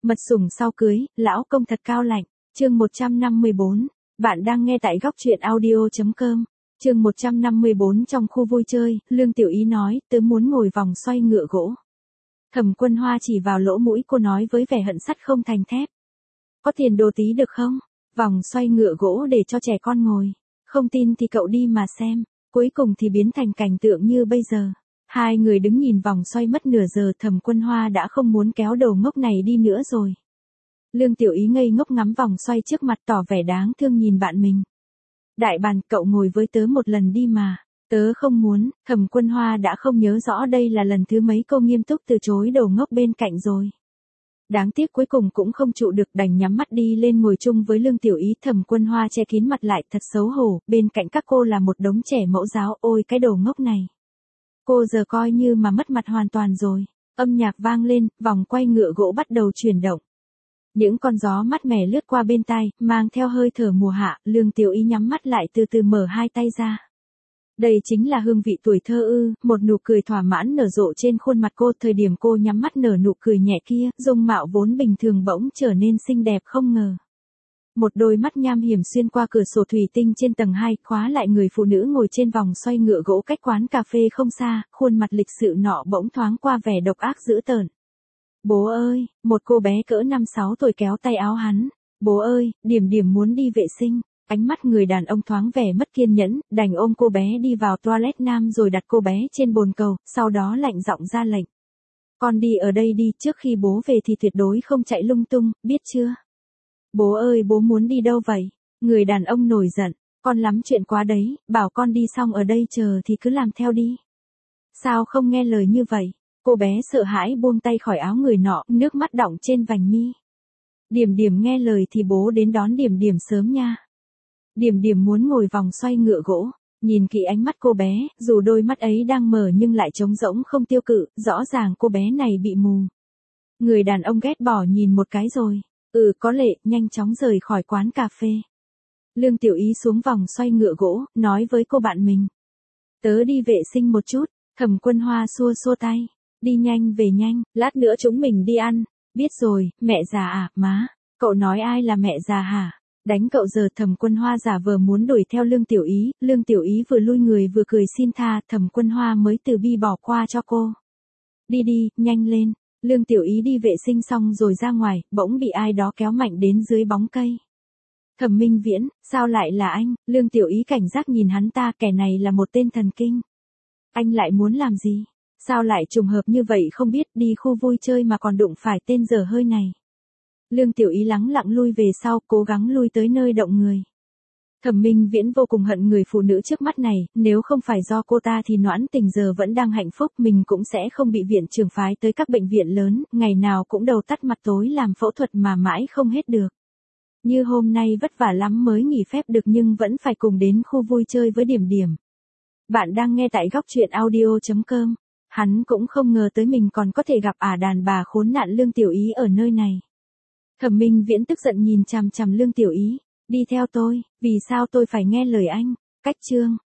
Mật sủng sau cưới, lão công thật cao lạnh. Chương 154. Bạn đang nghe tại góc truyện audio.com. Chương 154 trong khu vui chơi, Lương Tiểu Ý nói, tớ muốn ngồi vòng xoay ngựa gỗ. Thẩm Quân Hoa chỉ vào lỗ mũi cô nói với vẻ hận sắt không thành thép. Có tiền đồ tí được không? Vòng xoay ngựa gỗ để cho trẻ con ngồi. Không tin thì cậu đi mà xem. Cuối cùng thì biến thành cảnh tượng như bây giờ. Hai người đứng nhìn vòng xoay mất nửa giờ, Thẩm Quân Hoa đã không muốn kéo đầu ngốc này đi nữa rồi. Lương Tiểu Ý ngây ngốc ngắm vòng xoay trước mặt tỏ vẻ đáng thương nhìn bạn mình. Đại bàn, cậu ngồi với tớ một lần đi mà. Tớ không muốn. Thẩm Quân Hoa đã không nhớ rõ đây là lần thứ mấy cô nghiêm túc từ chối đầu ngốc bên cạnh rồi. Đáng tiếc cuối cùng cũng không trụ được, đành nhắm mắt đi lên ngồi chung với Lương Tiểu Ý. Thẩm Quân Hoa che kín mặt lại, thật xấu hổ, bên cạnh các cô là một đống trẻ mẫu giáo, ôi cái đồ ngốc này. Cô giờ coi như mà mất mặt hoàn toàn rồi. Âm nhạc vang lên, vòng quay ngựa gỗ bắt đầu chuyển động. Những con gió mát mẻ lướt qua bên tai, mang theo hơi thở mùa hạ. Lương Tiểu Ý nhắm mắt lại từ từ mở hai tay ra. Đây chính là hương vị tuổi thơ ư, một nụ cười thỏa mãn nở rộ trên khuôn mặt cô. Thời điểm cô nhắm mắt nở nụ cười nhẹ kia, dung mạo vốn bình thường bỗng trở nên xinh đẹp không ngờ. Một đôi mắt nham hiểm xuyên qua cửa sổ thủy tinh trên tầng 2, khóa lại người phụ nữ ngồi trên vòng xoay ngựa gỗ cách quán cà phê không xa, khuôn mặt lịch sự nọ bỗng thoáng qua vẻ độc ác dữ tợn. Bố ơi, một cô bé cỡ 5-6 tuổi kéo tay áo hắn. Bố ơi, Điểm Điểm muốn đi vệ sinh. Ánh mắt người đàn ông thoáng vẻ mất kiên nhẫn, đành ôm cô bé đi vào toilet nam rồi đặt cô bé trên bồn cầu, sau đó lạnh giọng ra lệnh. Con đi ở đây đi, trước khi bố về thì tuyệt đối không chạy lung tung, biết chưa? Bố ơi, bố muốn đi đâu vậy? Người đàn ông nổi giận, con lắm chuyện quá đấy, bảo con đi xong ở đây chờ thì cứ làm theo đi. Sao không nghe lời như vậy? Cô bé sợ hãi buông tay khỏi áo người nọ, nước mắt đọng trên vành mi. Điểm Điểm nghe lời thì bố đến đón Điểm Điểm sớm nha. Điểm Điểm muốn ngồi vòng xoay ngựa gỗ, nhìn kỹ ánh mắt cô bé, dù đôi mắt ấy đang mở nhưng lại trống rỗng không tiêu cự, rõ ràng cô bé này bị mù. Người đàn ông ghét bỏ nhìn một cái rồi, có lệ, nhanh chóng rời khỏi quán cà phê. Lương Tiểu Ý xuống vòng xoay ngựa gỗ, nói với cô bạn mình. Tớ đi vệ sinh một chút. Thẩm Quân Hoa xua xua tay. Đi nhanh về nhanh, lát nữa chúng mình đi ăn. Biết rồi, mẹ già à, má. Cậu nói ai là mẹ già hả? Đánh cậu giờ. Thẩm Quân Hoa giả vờ muốn đuổi theo Lương Tiểu Ý. Lương Tiểu Ý vừa lui người vừa cười xin tha. Thẩm Quân Hoa mới từ bi bỏ qua cho cô. Đi đi, nhanh lên. Lương Tiểu Ý đi vệ sinh xong rồi ra ngoài, bỗng bị ai đó kéo mạnh đến dưới bóng cây. Thẩm Minh Viễn, sao lại là anh? Lương Tiểu Ý cảnh giác nhìn hắn ta, kẻ này là một tên thần kinh. Anh lại muốn làm gì? Sao lại trùng hợp như vậy không biết, đi khu vui chơi mà còn đụng phải tên dở hơi này. Lương Tiểu Ý lắng lặng lui về sau, cố gắng lui tới nơi động người. Thẩm Minh Viễn vô cùng hận người phụ nữ trước mắt này, nếu không phải do cô ta thì Noãn Tình giờ vẫn đang hạnh phúc, mình cũng sẽ không bị viện trưởng phái tới các bệnh viện lớn, ngày nào cũng đầu tắt mặt tối làm phẫu thuật mà mãi không hết được. Như hôm nay vất vả lắm mới nghỉ phép được nhưng vẫn phải cùng đến khu vui chơi với Điểm Điểm. Bạn đang nghe tại góc truyện audio.com. Hắn cũng không ngờ tới mình còn có thể gặp đàn bà khốn nạn Lương Tiểu Ý ở nơi này. Thẩm Minh Viễn tức giận nhìn chằm chằm Lương Tiểu Ý. Đi theo tôi, vì sao tôi phải nghe lời anh? Cách chương.